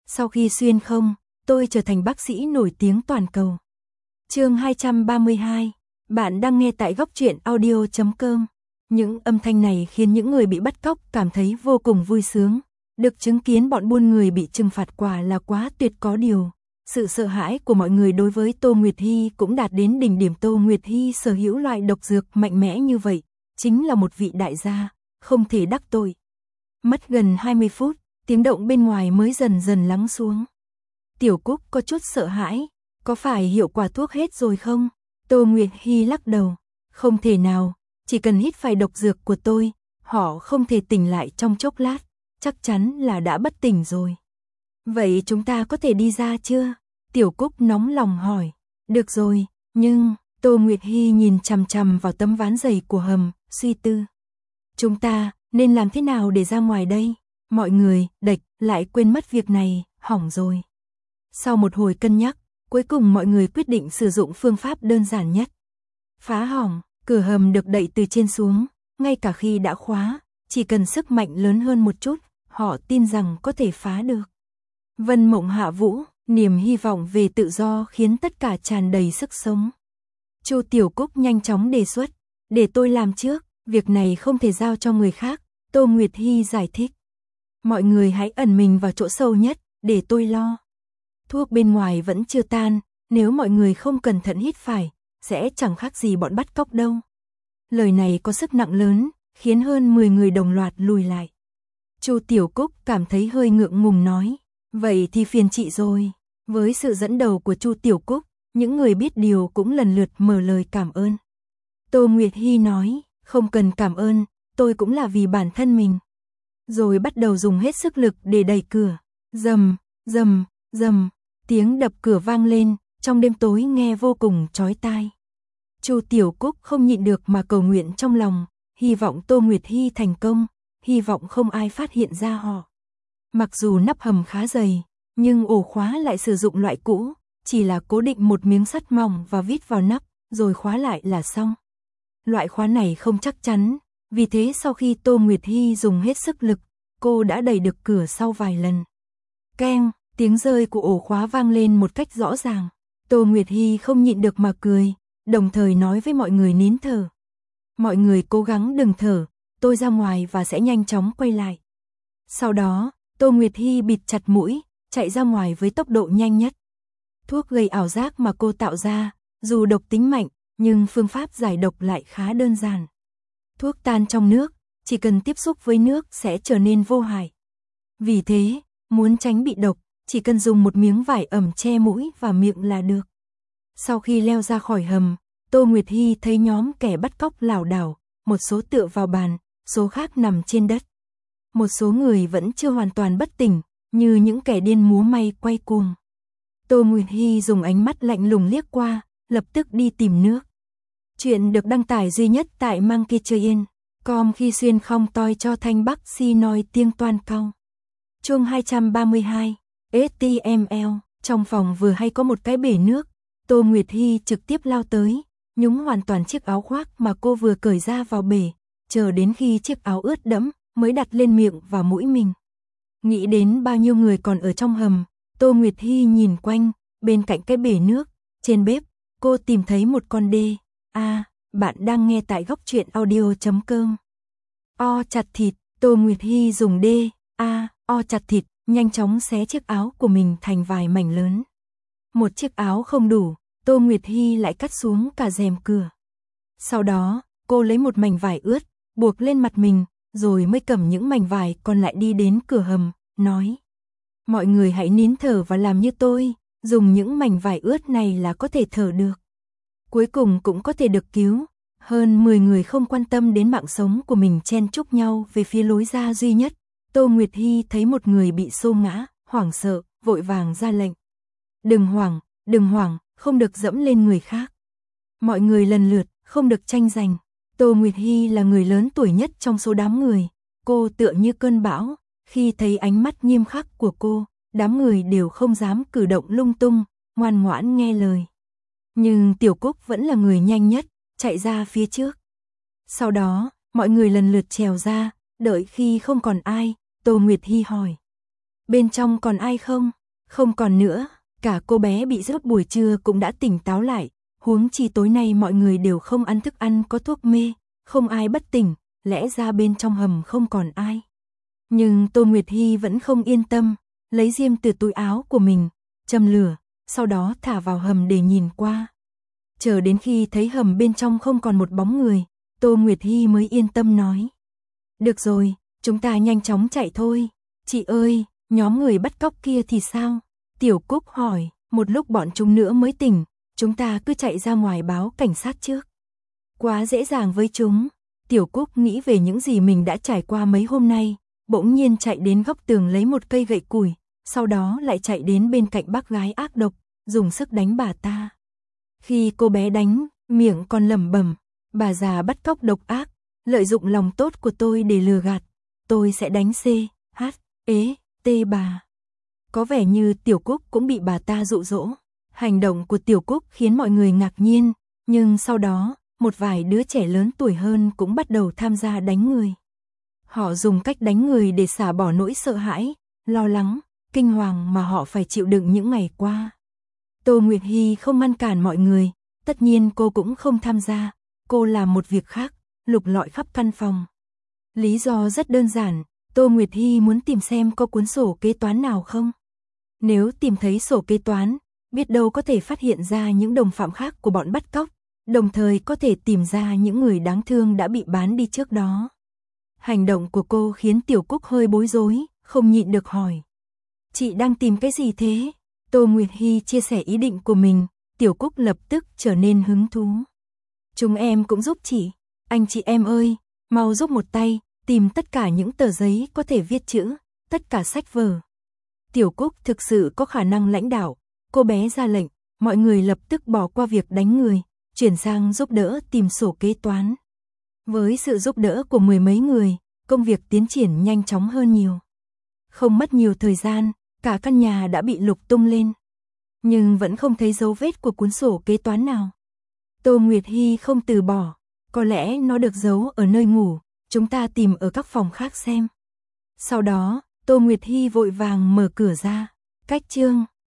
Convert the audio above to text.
Sau khi xuyên không, tôi trở thành bác sĩ nổi tiếng toàn cầu. Chương 232. Bạn đang nghe tại góc truyện audio.com. Những âm thanh này khiến những người bị bắt cóc cảm thấy vô cùng vui sướng. Được chứng kiến bọn buôn người bị trừng phạt quả là quá tuyệt có điều. Sự sợ hãi của mọi người đối với Tô Nguyệt Hy cũng đạt đến đỉnh điểm. Tô Nguyệt Hy sở hữu loại độc dược mạnh mẽ như vậy, chính là một vị đại gia, không thể đắc tội. Mất gần 20 phút, tiếng động bên ngoài mới dần dần lắng xuống. Tiểu Cúc có chút sợ hãi, có phải hiệu quả thuốc hết rồi không? Tô Nguyệt Hy lắc đầu, không thể nào, chỉ cần hít phải độc dược của tôi, họ không thể tỉnh lại trong chốc lát, chắc chắn là đã bất tỉnh rồi. Vậy chúng ta có thể đi ra chưa? Tiểu Cúc nóng lòng hỏi. Được rồi, nhưng, Tô Nguyệt Hy nhìn chằm chằm vào tấm ván dày của hầm, suy tư. Chúng ta nên làm thế nào để ra ngoài đây? Mọi người, lại quên mất việc này, hỏng rồi. Sau một hồi cân nhắc, cuối cùng mọi người quyết định sử dụng phương pháp đơn giản nhất. Phá hỏng, cửa hầm được đậy từ trên xuống, ngay cả khi đã khóa, chỉ cần sức mạnh lớn hơn một chút, họ tin rằng có thể phá được. Vân mộng hạ vũ, niềm hy vọng về tự do khiến tất cả tràn đầy sức sống. Chu Tiểu Cúc nhanh chóng đề xuất, để tôi làm trước, việc này không thể giao cho người khác, Tô Nguyệt Hy giải thích. Mọi người hãy ẩn mình vào chỗ sâu nhất, để tôi lo. Thuốc bên ngoài vẫn chưa tan, nếu mọi người không cẩn thận hít phải, sẽ chẳng khác gì bọn bắt cóc đâu. Lời này có sức nặng lớn, khiến hơn 10 người đồng loạt lùi lại. Chu Tiểu Cúc cảm thấy hơi ngượng ngùng nói, vậy thì phiền chị rồi. Với sự dẫn đầu của Chu Tiểu Cúc, những người biết điều cũng lần lượt mở lời cảm ơn. Tô Nguyệt Hy nói, không cần cảm ơn, tôi cũng là vì bản thân mình. Rồi bắt đầu dùng hết sức lực để đẩy cửa. Rầm, rầm, rầm, tiếng đập cửa vang lên, trong đêm tối nghe vô cùng chói tai. Chu Tiểu Cúc không nhịn được mà cầu nguyện trong lòng, hy vọng Tô Nguyệt Hy thành công, hy vọng không ai phát hiện ra họ. Mặc dù nắp hầm khá dày, nhưng ổ khóa lại sử dụng loại cũ, chỉ là cố định một miếng sắt mỏng và vít vào nắp, rồi khóa lại là xong. Loại khóa này không chắc chắn, vì thế sau khi Tô Nguyệt Hy dùng hết sức lực, cô đã đẩy được cửa sau vài lần. Keng, tiếng rơi của ổ khóa vang lên một cách rõ ràng. Tô Nguyệt Hy không nhịn được mà cười, đồng thời nói với mọi người nín thở. Mọi người cố gắng đừng thở, tôi ra ngoài và sẽ nhanh chóng quay lại. Sau đó, Tô Nguyệt Hy bịt chặt mũi, chạy ra ngoài với tốc độ nhanh nhất. Thuốc gây ảo giác mà cô tạo ra, dù độc tính mạnh, nhưng phương pháp giải độc lại khá đơn giản. Thuốc tan trong nước, chỉ cần tiếp xúc với nước sẽ trở nên vô hại. Vì thế, muốn tránh bị độc, chỉ cần dùng một miếng vải ẩm che mũi và miệng là được. Sau khi leo ra khỏi hầm, Tô Nguyệt Hy thấy nhóm kẻ bắt cóc lảo đảo, một số tựa vào bàn, số khác nằm trên đất. Một số người vẫn chưa hoàn toàn bất tỉnh, như những kẻ điên múa may quay cuồng. Tô Nguyệt Hy dùng ánh mắt lạnh lùng liếc qua, lập tức đi tìm nước. Chuyện được đăng tải duy nhất tại Monkeytrain.com khi xuyên không toi cho thanh bắc si nói tiếng toan cao. Chương 232, HTML, trong phòng vừa hay có một cái bể nước, Tô Nguyệt Hy trực tiếp lao tới, nhúng hoàn toàn chiếc áo khoác mà cô vừa cởi ra vào bể, chờ đến khi chiếc áo ướt đẫm mới đặt lên miệng và mũi mình. Nghĩ đến bao nhiêu người còn ở trong hầm, Tô Nguyệt Hy nhìn quanh, bên cạnh cái bể nước, trên bếp, cô tìm thấy một con đê. Bạn đang nghe tại góc truyện audio.com. O chặt thịt, Tô Nguyệt Hy dùng đê, o chặt thịt, nhanh chóng xé chiếc áo của mình thành vài mảnh lớn. Một chiếc áo không đủ, Tô Nguyệt Hy lại cắt xuống cả rèm cửa. Sau đó, cô lấy một mảnh vải ướt, buộc lên mặt mình, rồi mới cầm những mảnh vải còn lại đi đến cửa hầm, nói. Mọi người hãy nín thở và làm như tôi, dùng những mảnh vải ướt này là có thể thở được. Cuối cùng cũng có thể được cứu. Hơn 10 người không quan tâm đến mạng sống của mình chen chúc nhau về phía lối ra duy nhất. Tô Nguyệt Hy thấy một người bị xô ngã, hoảng sợ, vội vàng ra lệnh. Đừng hoảng, không được dẫm lên người khác. Mọi người lần lượt, không được tranh giành. Tô Nguyệt Hy là người lớn tuổi nhất trong số đám người. Cô tựa như cơn bão, khi thấy ánh mắt nghiêm khắc của cô, đám người đều không dám cử động lung tung, ngoan ngoãn nghe lời. Nhưng Tiểu Cúc vẫn là người nhanh nhất, chạy ra phía trước. Sau đó, mọi người lần lượt trèo ra, đợi khi không còn ai, Tô Nguyệt Hy hỏi. Bên trong còn ai không? Không còn nữa, cả cô bé bị rớt buổi trưa cũng đã tỉnh táo lại, huống chi tối nay mọi người đều không ăn thức ăn có thuốc mê, không ai bất tỉnh, lẽ ra bên trong hầm không còn ai. Nhưng Tô Nguyệt Hy vẫn không yên tâm, lấy diêm từ túi áo của mình, châm lửa, sau đó thả vào hầm để nhìn qua. Chờ đến khi thấy hầm bên trong không còn một bóng người, Tô Nguyệt Hy mới yên tâm nói. Được rồi, chúng ta nhanh chóng chạy thôi. Chị ơi, nhóm người bắt cóc kia thì sao? Tiểu Cúc hỏi, một lúc bọn chúng nữa mới tỉnh, chúng ta cứ chạy ra ngoài báo cảnh sát trước. Quá dễ dàng với chúng. Tiểu Cúc nghĩ về những gì mình đã trải qua mấy hôm nay, bỗng nhiên chạy đến góc tường lấy một cây gậy củi, sau đó lại chạy đến bên cạnh bác gái ác độc, dùng sức đánh bà ta. Khi cô bé đánh, miệng còn lẩm bẩm, bà già bắt cóc độc ác, lợi dụng lòng tốt của tôi để lừa gạt, tôi sẽ đánh C.H.E.T bà. Có vẻ như Tiểu Cúc cũng bị bà ta dụ dỗ. Hành động của Tiểu Cúc khiến mọi người ngạc nhiên, nhưng sau đó, một vài đứa trẻ lớn tuổi hơn cũng bắt đầu tham gia đánh người. Họ dùng cách đánh người để xả bỏ nỗi sợ hãi, lo lắng, kinh hoàng mà họ phải chịu đựng những ngày qua. Tô Nguyệt Hy không ngăn cản mọi người, tất nhiên cô cũng không tham gia, cô làm một việc khác, lục lọi khắp căn phòng. Lý do rất đơn giản, Tô Nguyệt Hy muốn tìm xem có cuốn sổ kế toán nào không. Nếu tìm thấy sổ kế toán, biết đâu có thể phát hiện ra những đồng phạm khác của bọn bắt cóc, đồng thời có thể tìm ra những người đáng thương đã bị bán đi trước đó. Hành động của cô khiến Tiểu Cúc hơi bối rối, không nhịn được hỏi. Chị đang tìm cái gì thế? Tô Nguyệt Hy chia sẻ ý định của mình, Tiểu Cúc lập tức trở nên hứng thú. Chúng em cũng giúp chị. Anh chị em ơi, mau giúp một tay, tìm tất cả những tờ giấy có thể viết chữ, tất cả sách vở. Tiểu Cúc thực sự có khả năng lãnh đạo, cô bé ra lệnh, mọi người lập tức bỏ qua việc đánh người, chuyển sang giúp đỡ tìm sổ kế toán. Với sự giúp đỡ của mười mấy người, công việc tiến triển nhanh chóng hơn nhiều. Không mất nhiều thời gian, cả căn nhà đã bị lục tung lên. Nhưng vẫn không thấy dấu vết của cuốn sổ kế toán nào. Tô Nguyệt Hy không từ bỏ, có lẽ nó được giấu ở nơi ngủ, chúng ta tìm ở các phòng khác xem. Sau đó, Tô Nguyệt Hy vội vàng mở cửa ra, cách chương